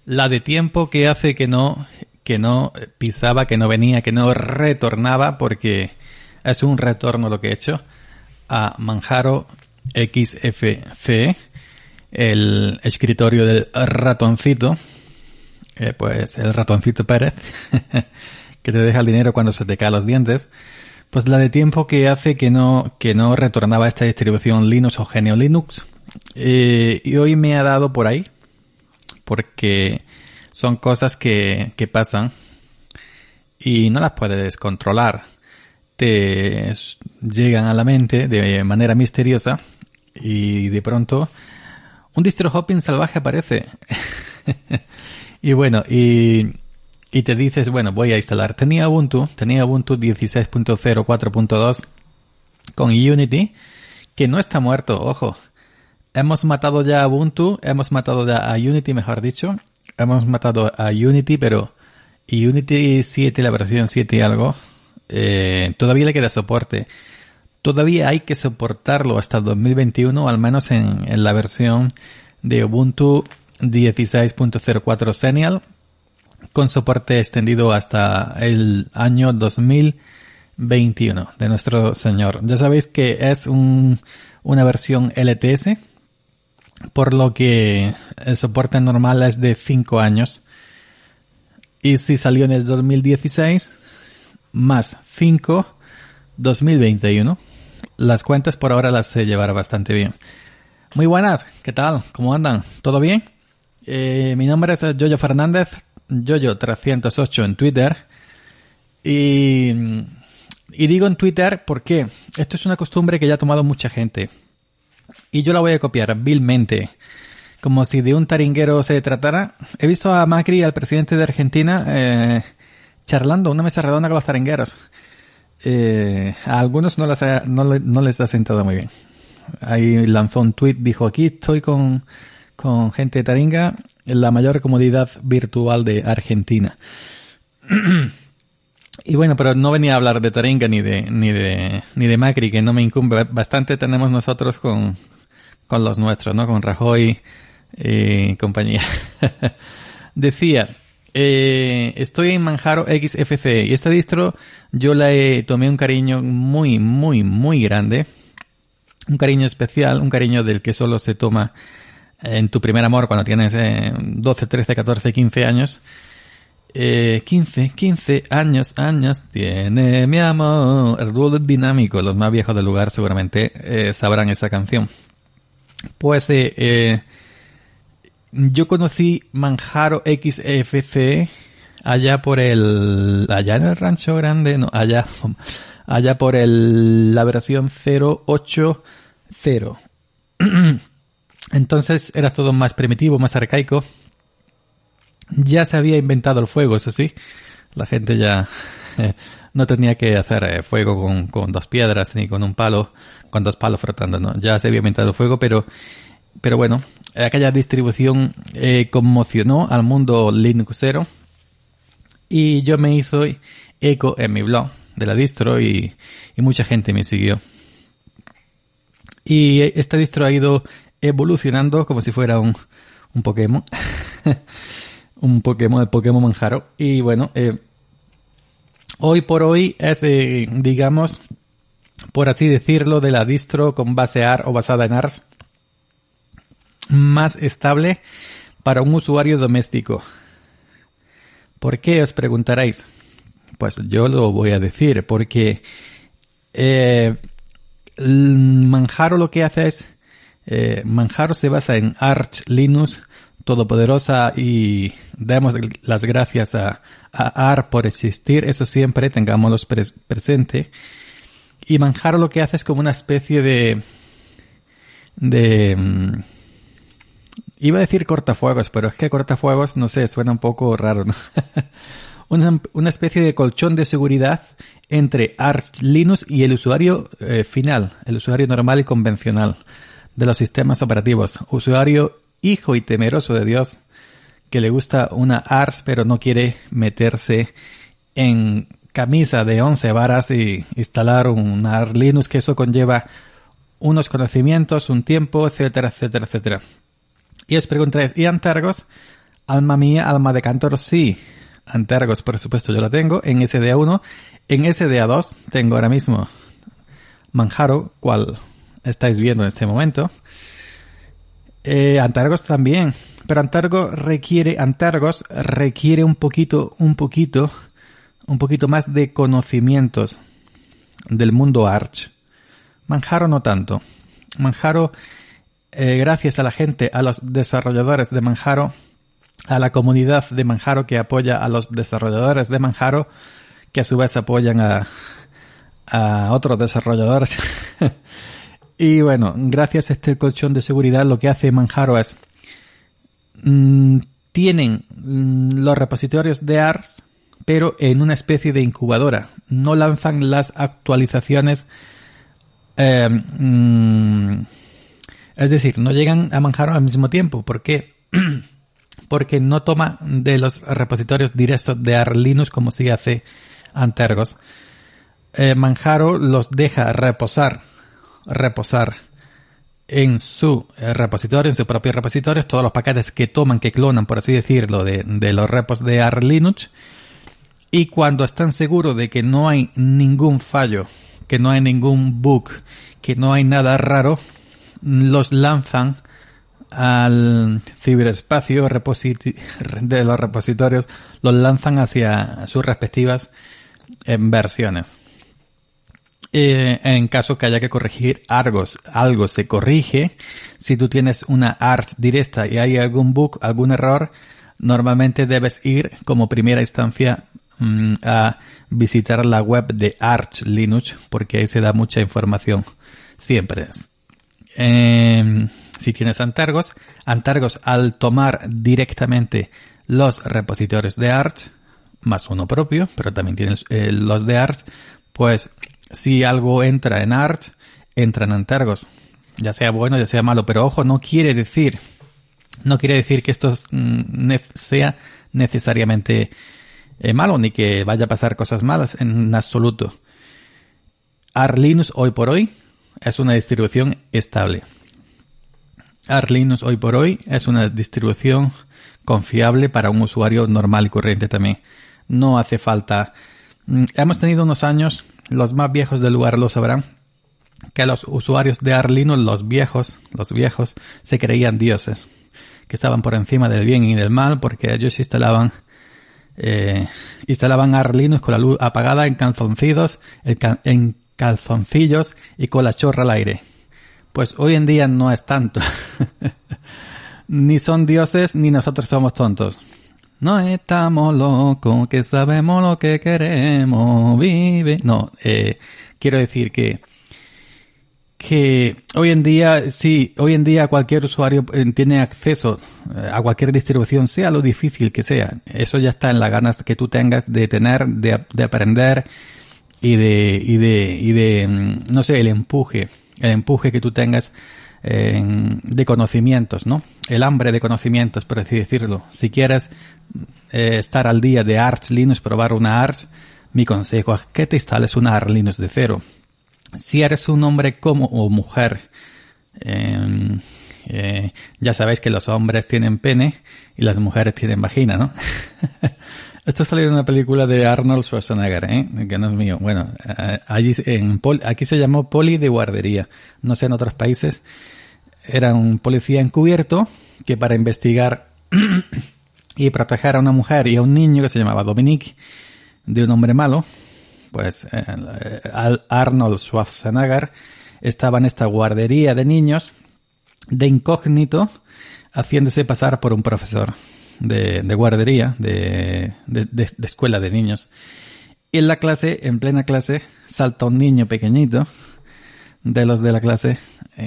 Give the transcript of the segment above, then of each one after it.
La de tiempo que hace que no pisaba, que no venía, que no retornaba, porque es un retorno lo que he hecho a Manjaro XFCE, el escritorio del ratoncito, pues el ratoncito Pérez, que te deja el dinero cuando se te caen los dientes. Pues la de tiempo que hace que no retornaba esta distribución Linux o GNU Linux. Y hoy me ha dado por ahí, porque son cosas que pasan y no las puedes controlar. Te llegan a la mente de manera misteriosa y de pronto un distro hopping salvaje aparece. Y bueno, y te dices, bueno, voy a instalar. Tenía Ubuntu 16.04.2 con Unity, que no está muerto, ojo. Hemos matado ya a Ubuntu, hemos matado ya a Unity, mejor dicho. Hemos matado a Unity, pero Unity 7, la versión 7 y algo, todavía le queda soporte. Todavía hay que soportarlo hasta el 2021, al menos en la versión de Ubuntu 16.04 Xenial, con soporte extendido hasta el año 2021 de nuestro señor. Ya sabéis que es una versión LTS, por lo que el soporte normal es de 5 años. Y si salió en el 2016, más 5, 2021. Las cuentas por ahora las sé llevar bastante bien. Muy buenas, ¿qué tal? ¿Cómo andan? ¿Todo bien? Mi nombre es Yoyo Fernández, Yoyo308 en Twitter. Y digo en Twitter porque esto es una costumbre que ya ha tomado mucha gente. Y yo la voy a copiar vilmente, como si de un taringuero se tratara. He visto a Macri, al presidente de Argentina, charlando una mesa redonda con los taringueros. A algunos no les ha sentado muy bien. Ahí lanzó un tuit, dijo, aquí estoy con gente de taringa en la mayor comodidad virtual de Argentina. Y bueno, pero no venía a hablar de taringa ni de Macri, que no me incumbe. Bastante tenemos nosotros con los nuestros, ¿no? Con Rajoy y compañía. Decía, estoy en Manjaro XFCE y esta distro yo tomé un cariño muy, muy, muy grande. Un cariño especial, un cariño del que solo se toma en tu primer amor cuando tienes 12, 13, 14, 15 años. 15 años tiene mi amor. El dúo dinámico, los más viejos del lugar seguramente sabrán esa canción. Pues yo conocí Manjaro XFCE allá en el Rancho Grande, no, allá por la versión 0.8.0. Entonces era todo más primitivo, más arcaico. Ya se había inventado el fuego, eso sí. La gente ya no tenía que hacer fuego con 2 piedras ni con un palo, con 2 palos frotando, ¿no? Ya se había inventado el fuego, pero bueno, aquella distribución conmocionó al mundo linuxero y yo me hizo eco en mi blog de la distro y mucha gente me siguió. Y esta distro ha ido evolucionando como si fuera un Pokémon. Un Pokémon de Pokémon Manjaro. Y bueno, hoy por hoy es, digamos, por así decirlo, de la distro con base ARM o basada en ARM más estable para un usuario doméstico. ¿Por qué? Os preguntaréis. Pues yo lo voy a decir, porque Manjaro lo que hace es, Manjaro se basa en Arch Linux todopoderosa y damos las gracias a ARM por existir, eso siempre tengámoslo presente. Y Manjaro lo que hace es como una especie de iba a decir cortafuegos, pero es que cortafuegos, no sé, suena un poco raro, ¿no? Una especie de colchón de seguridad entre Arch Linux y el usuario final, el usuario normal y convencional de los sistemas operativos. Usuario hijo y temeroso de Dios, que le gusta una ARS pero no quiere meterse en camisa de 11 varas y instalar un ARS Linux, que eso conlleva unos conocimientos, un tiempo, etcétera, etcétera, etcétera. Y os preguntáis, ¿y Antergos? Alma mía, alma de cántaro, sí. Antergos, por supuesto, yo la tengo. En SDA1. En SDA2 tengo ahora mismo Manjaro, cual estáis viendo en este momento. Antergos también. Pero Antergos requiere un poquito más de conocimientos del mundo Arch. Manjaro no tanto. Manjaro, gracias a la gente, a los desarrolladores de Manjaro, a la comunidad de Manjaro que apoya a los desarrolladores de Manjaro, que a su vez apoyan a otros desarrolladores. Y bueno, gracias a este colchón de seguridad, lo que hace Manjaro es tienen los repositorios de Arch, pero en una especie de incubadora. No lanzan las actualizaciones, es decir, no llegan a Manjaro al mismo tiempo. ¿Por qué? Porque no toma de los repositorios directos de Arch Linux como sí hace Antergos. Manjaro los deja reposar en su repositorio, en su propio repositorio, todos los paquetes que toman, que clonan, por así decirlo, de los repos de Arch Linux. Y cuando están seguros de que no hay ningún fallo, que no hay ningún bug, que no hay nada raro, los lanzan al ciberespacio de los repositorios, los lanzan hacia sus respectivas versiones. En caso que haya que corregir algo se corrige. Si tú tienes una Arch directa y hay algún bug, algún error, normalmente debes ir como primera instancia a visitar la web de Arch Linux, porque ahí se da mucha información siempre. Si tienes Antergos al tomar directamente los repositorios de Arch, más uno propio, pero también tienes los de Arch, pues si algo entra en Arch, entra en Antergos, ya sea bueno, ya sea malo, pero ojo, no quiere decir que esto sea necesariamente malo, ni que vaya a pasar cosas malas en absoluto. Arch Linux hoy por hoy es una distribución estable. Arch Linux hoy por hoy es una distribución confiable para un usuario normal y corriente también. No hace falta. Hemos tenido unos años, los más viejos del lugar lo sabrán, que los usuarios de Arch Linux, los viejos, se creían dioses, que estaban por encima del bien y del mal, porque ellos instalaban Arch Linux con la luz apagada, en calzoncillos y con la chorra al aire. Pues hoy en día no es tanto. Ni son dioses, ni nosotros somos tontos. No estamos locos, que sabemos lo que queremos, vive. No, quiero decir que hoy en día cualquier usuario tiene acceso a cualquier distribución, sea lo difícil que sea. Eso ya está en las ganas que tú tengas de tener, de aprender y de no sé, el empuje que tú tengas de conocimientos, ¿no? El hambre de conocimientos, por así decirlo. Si quieres estar al día de Arch Linux, probar una Arch, mi consejo es que te instales una Arch Linux de cero. Si eres un hombre o mujer, ya sabéis que los hombres tienen pene y las mujeres tienen vagina, ¿no? Esto salió en una película de Arnold Schwarzenegger, que no es mío. Bueno, aquí se llamó poli de guardería. No sé en otros países. Era un policía encubierto que para investigar y proteger a una mujer y a un niño que se llamaba Dominique de un hombre malo, pues Arnold Schwarzenegger estaba en esta guardería de niños de incógnito, haciéndose pasar por un profesor de guardería, de escuela de niños. Y en plena clase, salta un niño pequeñito de los de la clase,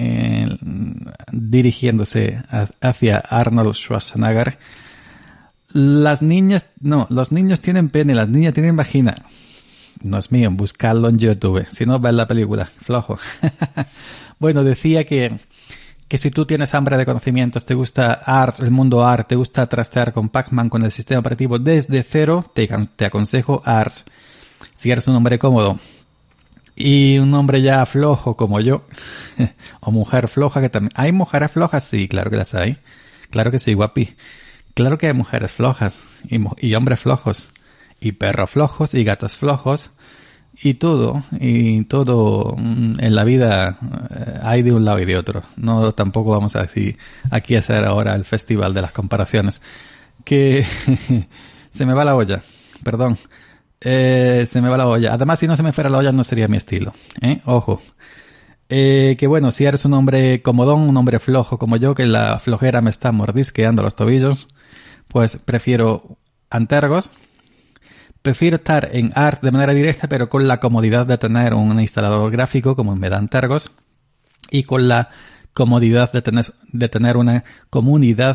dirigiéndose hacia Arnold Schwarzenegger. Los niños tienen pene, las niñas tienen vagina. No es mío, buscadlo en YouTube. Si no, ves la película, flojo. Bueno, decía que si tú tienes hambre de conocimientos, te gusta Arch, el mundo Arch, te gusta trastear con Pacman, con el sistema operativo desde cero, te aconsejo Arch. Si eres un hombre cómodo y un hombre ya flojo como yo, o mujer floja, que también hay mujeres flojas, sí, claro que las hay. Claro que sí, guapi. Claro que hay mujeres flojas y hombres flojos y perros flojos y gatos flojos y todo en la vida hay de un lado y de otro. No, tampoco vamos a decir aquí a hacer ahora el festival de las comparaciones. Que se me va la olla, perdón. Se me va la olla. Además, si no se me fuera la olla no sería mi estilo. Ojo. Que bueno, si eres un hombre comodón, un hombre flojo como yo, que la flojera me está mordisqueando los tobillos, pues prefiero Antergos. Prefiero estar en ARS de manera directa, pero con la comodidad de tener un instalador gráfico como me da Antergos y con la comodidad de tener una comodidad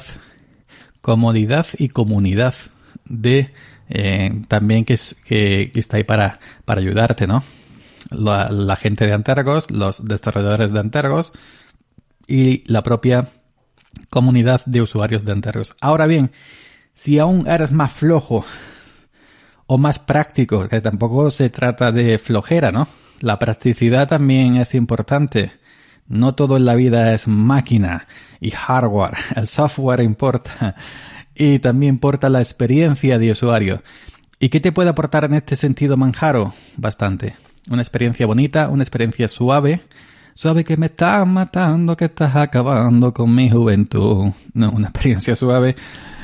y comunidad de también que está ahí para ayudarte, ¿no? La gente de Antergos, los desarrolladores de Antergos y la propia comunidad de usuarios de Antergos. Ahora bien, si aún eres más flojo o más práctico, que tampoco se trata de flojera, ¿no? La practicidad también es importante. No todo en la vida es máquina y hardware. El software importa y también importa la experiencia de usuario. ¿Y qué te puede aportar en este sentido Manjaro? Bastante. Una experiencia bonita, una experiencia suave. Suave que me estás matando, que estás acabando con mi juventud. No, una experiencia suave.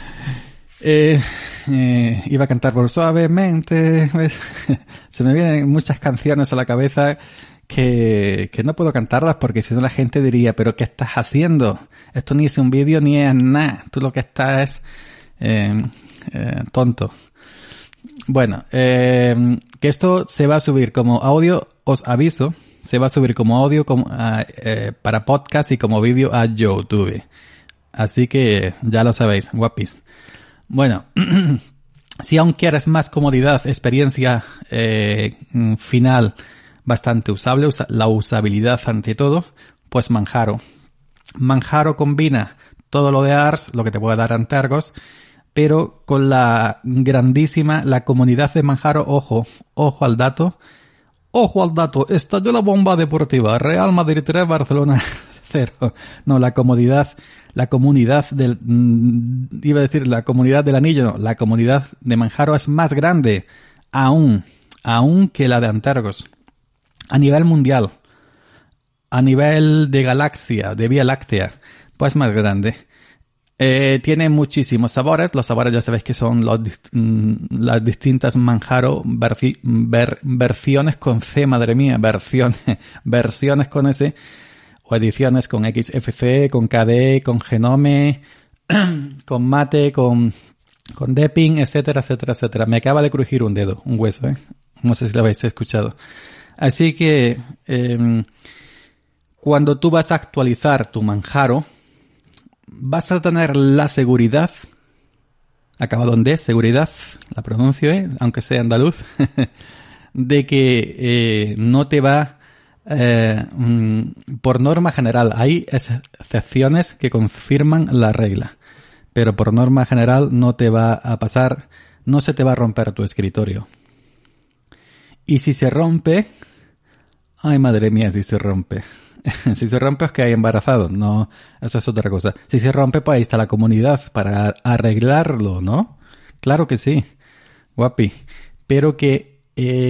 Iba a cantar por suavemente. Se me vienen muchas canciones a la cabeza que no puedo cantarlas porque si no la gente diría, pero ¿qué estás haciendo? Esto ni es un vídeo ni es nada. Tú lo que estás es tonto. Bueno, que esto se va a subir como audio, os aviso, se va a subir como audio para podcast y como vídeo a YouTube. Así que ya lo sabéis, guapis. Bueno, si aún quieres más comodidad, experiencia final bastante usable, la usabilidad ante todo, pues Manjaro. Manjaro combina todo lo de ARS, lo que te puede dar Antergos, pero con la comunidad de Manjaro, ojo al dato, estalló la bomba deportiva, Real Madrid 3, Barcelona 0. No, la comunidad del anillo, no, la comunidad de Manjaro es más grande aún que la de Antergos. A nivel mundial, a nivel de galaxia, de Vía Láctea, pues más grande. Tiene muchísimos sabores. Los sabores ya sabéis que son las distintas Manjaro versiones con C, madre mía, versiones con S, o ediciones con XFCE, con KDE, con Genome, con Mate, con Deepin, etcétera, etcétera, etcétera. Me acaba de crujir un dedo, un hueso, No sé si lo habéis escuchado. Así que cuando tú vas a actualizar tu Manjaro, vas a tener la seguridad, acabado en D, seguridad, la pronuncio, aunque sea andaluz, de que no te va, por norma general, hay excepciones que confirman la regla, pero por norma general no te va a pasar, no se te va a romper tu escritorio. Y si se rompe, ay madre mía, si se rompe. Si se rompe es que hay embarazado, no, eso es otra cosa. Si se rompe, pues ahí está la comunidad para arreglarlo, ¿no? Claro que sí, guapi. Pero que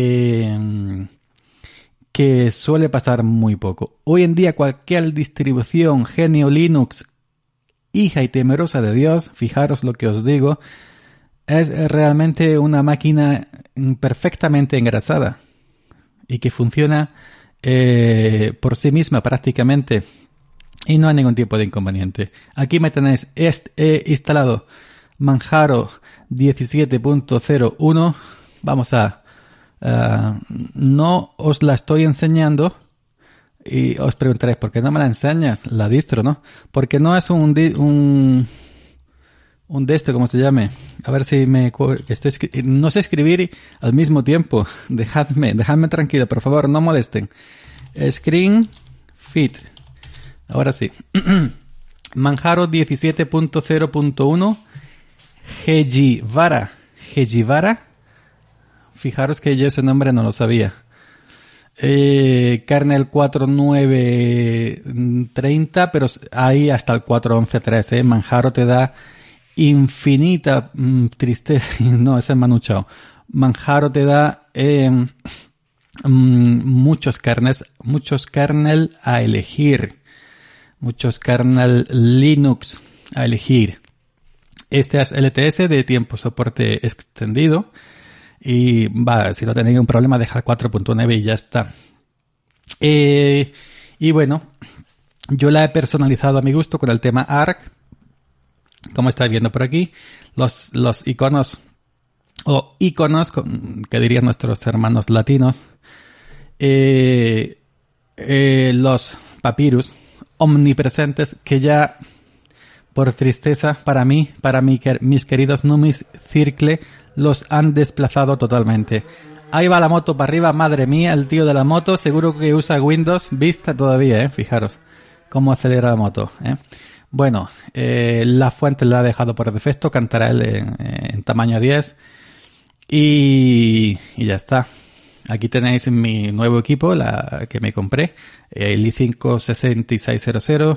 suele pasar muy poco. Hoy en día cualquier distribución genio Linux, hija y temerosa de Dios, fijaros lo que os digo, es realmente una máquina perfectamente engrasada y que funciona por sí misma prácticamente y no hay ningún tipo de inconveniente. Aquí me tenéis instalado Manjaro 17.01. Vamos a no os la estoy enseñando y os preguntaréis ¿por qué no me la enseñas? La distro, ¿no? Porque no es un de esto, como se llame. A ver si no sé escribir al mismo tiempo. Dejadme tranquilo, por favor, no molesten. Screen Fit. Ahora sí. Manjaro 17.0.1 Hejivara. Fijaros que yo ese nombre no lo sabía. Kernel 4.9.30, pero ahí hasta el 4.11.3. Manjaro te da infinita tristeza. No, ese es Manu Chao. Manjaro te da muchos kernel a elegir. Muchos kernel Linux a elegir. Este es LTS de tiempo soporte extendido. Y si no tenéis un problema, dejar 4.9 y ya está. Y bueno, yo la he personalizado a mi gusto con el tema ARC. Como estáis viendo por aquí, los iconos o iconos, que dirían nuestros hermanos latinos, los papyrus omnipresentes que ya, por tristeza para mí, mis queridos Numis Circle, los han desplazado totalmente. Ahí va la moto para arriba, madre mía, el tío de la moto, seguro que usa Windows Vista todavía, fijaros cómo acelera la moto, Bueno, la fuente la ha dejado por defecto, cantará él en tamaño 10 y ya está. Aquí tenéis mi nuevo equipo, la que me compré, el i5 6600,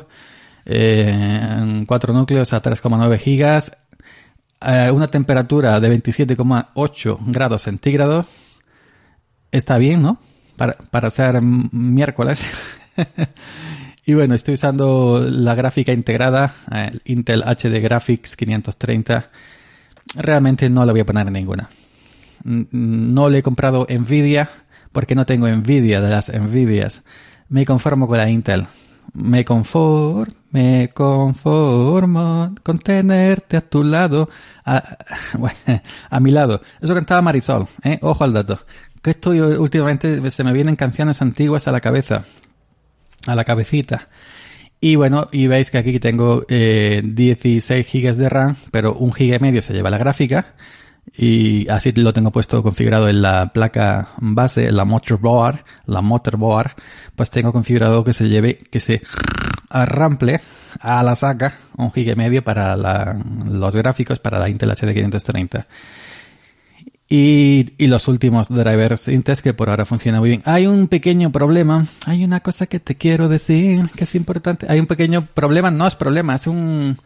4 núcleos a 3,9 gigas, una temperatura de 27,8 grados centígrados. Está bien, ¿no? Para ser miércoles. Y bueno, estoy usando la gráfica integrada, el Intel HD Graphics 530. Realmente no le voy a poner ninguna. No le he comprado Nvidia porque no tengo Nvidia de las Nvidias. Me conformo con la Intel. Me conformo con tenerte a tu lado. A mi lado. Eso cantaba Marisol, Ojo al dato. Que estoy últimamente, se me vienen canciones antiguas a la cabeza. A la cabecita. Y bueno, y veis que aquí tengo 16 GB de RAM, pero 1,5 GB se lleva la gráfica. Y así lo tengo puesto configurado en la placa base, en la motherboard, pues tengo configurado que se arrample a la saca 1,5 GB para los gráficos, para la Intel HD 530. Y los últimos drivers Intel que por ahora funcionan muy bien. Hay un pequeño problema, hay una cosa que te quiero decir que es importante. Hay un pequeño problema, no es problema, es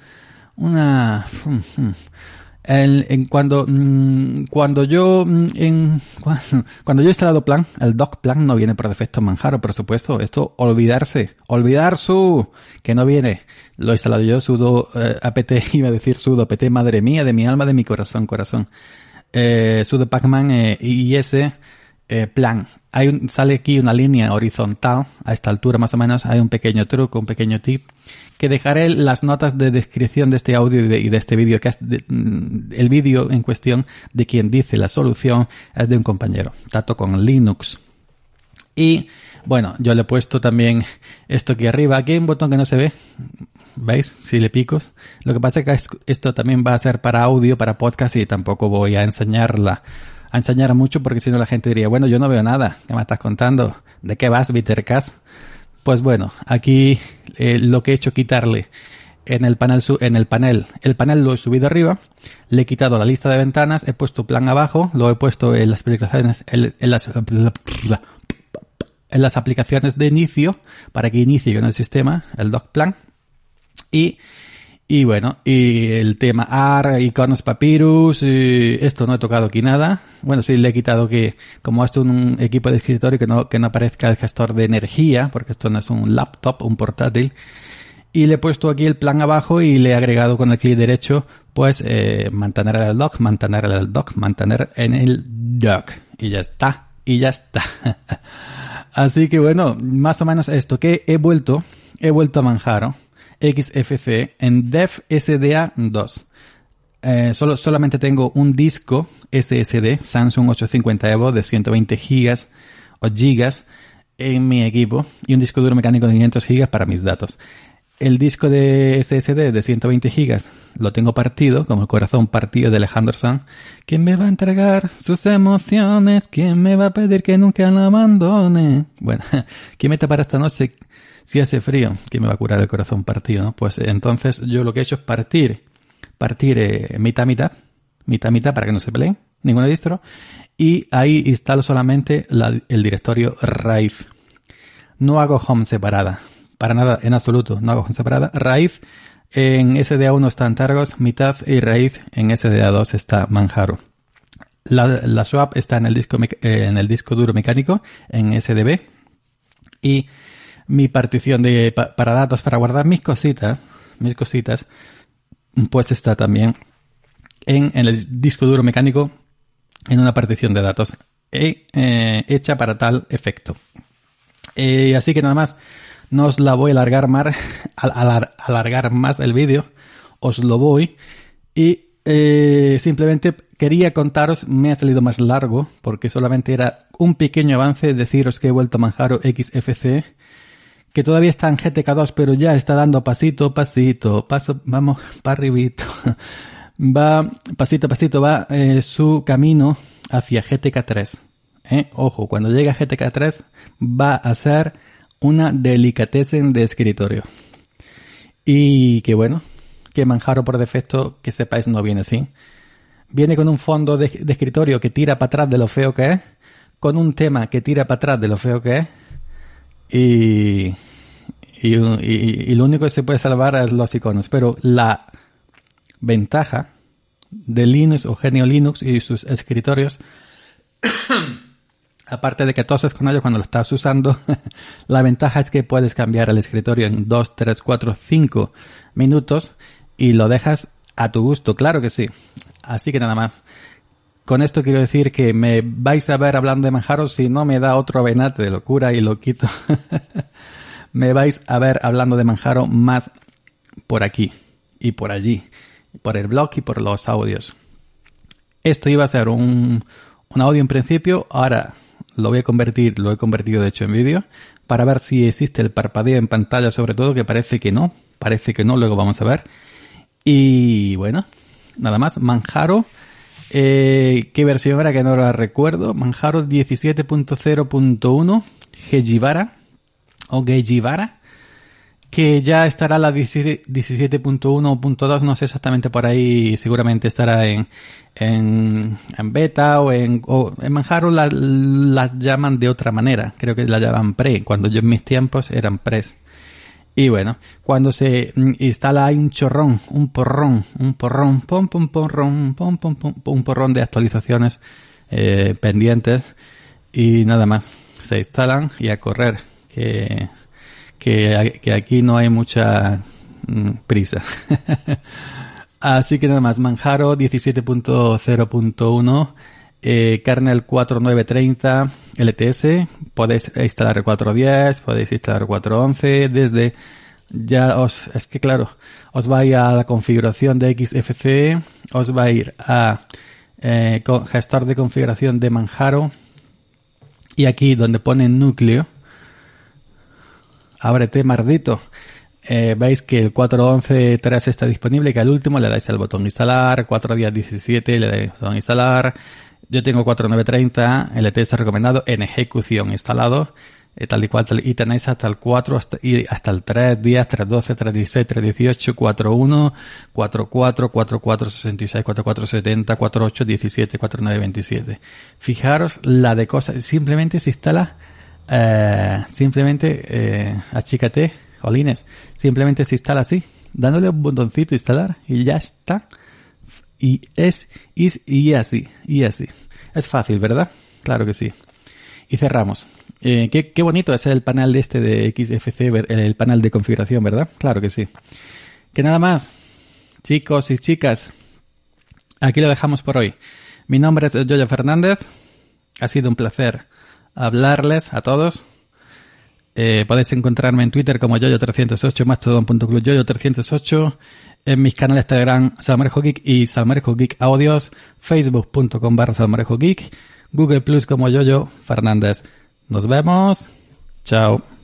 cuando yo he instalado plan, el dock plan no viene por defecto en Manjaro, por supuesto. Esto olvidar que no viene. Lo he instalado yo, sudo apt, iba a decir sudo apt, madre mía, de mi alma, de mi corazón. Sudo pacman is plan. Sale aquí una línea horizontal a esta altura más o menos. Hay un pequeño truco, un pequeño tip que dejaré las notas de descripción de este audio y de este vídeo, que es el vídeo en cuestión de quien dice la solución es de un compañero, tanto con Linux. Y bueno, yo le he puesto también esto aquí arriba. Aquí hay un botón que no se ve, ¿veis? Si le pico. Lo que pasa es que esto también va a ser para audio, para podcast, y tampoco voy a enseñar mucho, porque si no la gente diría, bueno, yo no veo nada, ¿qué me estás contando? ¿De qué vas, Bittercast? Pues bueno, aquí lo que he hecho, quitarle el panel lo he subido arriba, le he quitado la lista de ventanas, he puesto plan abajo, lo he puesto en las aplicaciones, en las aplicaciones de inicio, para que inicie con el sistema, el dock plan, y bueno, y el tema AR, iconos Papyrus, esto no he tocado aquí nada. Bueno, sí, le he quitado que, como esto es un equipo de escritorio, que no aparezca el gestor de energía, porque esto no es un laptop, un portátil. Y le he puesto aquí el plan abajo y le he agregado con el clic derecho, pues, mantener en el dock. Y ya está. Así que bueno, más o menos esto, que he vuelto a Manjaro XFCE en Dev SDA 2. Solamente tengo un disco SSD Samsung 850 Evo de 120 gigas o gigas en mi equipo y un disco duro mecánico de 500 gigas para mis datos. El disco de SSD de 120 gigas lo tengo partido, como el corazón partido de Alejandro Sanz. ¿Quién me va a entregar sus emociones? ¿Quién me va a pedir que nunca la abandone? Bueno, ¿quién me tapará esta noche si hace frío? ¿Quién me va a curar el corazón partido, no? Pues entonces yo lo que he hecho es partir mitad para que no se peleen ninguna distro, y ahí instalo solamente el directorio Raíz. No hago home separada. Para nada, en absoluto, no hago home separada. Raíz En SDA1 están Targos, mitad y raíz. En SDA2 está Manjaro. La swap está en el disco duro mecánico, en SDB. Y mi partición para datos, para guardar mis cositas, pues está también en el disco duro mecánico, en una partición de datos hecha para tal efecto. Así que nada más, no os la voy a alargar más el vídeo, os lo voy y simplemente quería contaros, me ha salido más largo porque solamente era un pequeño avance, deciros que he vuelto a Manjaro XFCE, que todavía está en GTK2 pero ya está dando pasito, vamos para arribito, va pasito a pasito, va su camino hacia GTK3. Ojo, cuando llegue a GTK3 va a ser una delicatessen de escritorio. Y que bueno, que Manjaro por defecto, que sepáis, no viene así. Viene con un fondo de escritorio que tira para atrás de lo feo que es, con un tema que tira para atrás de lo feo que es, y lo único que se puede salvar es los iconos. Pero la ventaja de Linux o Genio Linux y sus escritorios, aparte de que toses con ellos cuando lo estás usando, la ventaja es que puedes cambiar el escritorio en 2, 3, 4, 5 minutos y lo dejas a tu gusto, claro que sí. Así que nada más. Con esto quiero decir que me vais a ver hablando de Manjaro si no me da otro venate de locura y lo quito. Me vais a ver hablando de Manjaro más por aquí y por allí, por el blog y por los audios. Esto iba a ser un audio en principio, ahora lo he convertido de hecho en vídeo, para ver si existe el parpadeo en pantalla, sobre todo, que parece que no, luego vamos a ver. Y bueno, nada más, Manjaro, ¿qué versión era que no la recuerdo? Manjaro 17.0.1 Gejivara, que ya estará la 17.1.2, no sé exactamente por ahí, seguramente estará en beta o en Manjaro las llaman de otra manera, creo que la llaman pre, cuando yo en mis tiempos eran pres. Y bueno, cuando se instala hay un porrón de actualizaciones pendientes y nada más, se instalan y a correr, que aquí no hay mucha prisa. Así que nada más, Manjaro 17.0.1, kernel 4930 LTS, podéis instalar el 4.10, podéis instalar el 4.11, desde es que claro, os va a ir a la configuración de XFCE, os va a ir a gestor de configuración de Manjaro, y aquí donde pone núcleo, ábrete mardito, veis que el 4.11.3 está disponible, que al último le dais al botón instalar, 4.10.17 le dais al botón instalar. Yo tengo 4.9.30 LTS recomendado en ejecución instalado, tal y cual, y tenéis hasta el 4 hasta el 3.10, 3.12, 3.16, 3.18, 4.1, 4.4, 4.4, 66, 4.4, 70, 4.8, 17, 4.9.27. Fijaros la de cosas, simplemente se instala, achícate, jolines, simplemente se instala así, dándole un botoncito instalar y ya está. Y así. Es fácil, ¿verdad? Claro que sí. Y cerramos. Qué bonito es el panel de XFCE, el panel de configuración, ¿verdad? Claro que sí. Que nada más, chicos y chicas, aquí lo dejamos por hoy. Mi nombre es Yoyo Fernández. Ha sido un placer hablarles a todos. Podéis encontrarme en Twitter como Yoyo308, mastodon.club Yoyo308, en mis canales Telegram Salmorejo Geek y Salmorejo Geek Audios, facebook.com/Salmorejo Geek, Google Plus como Yoyo Fernández. Nos vemos. Chao.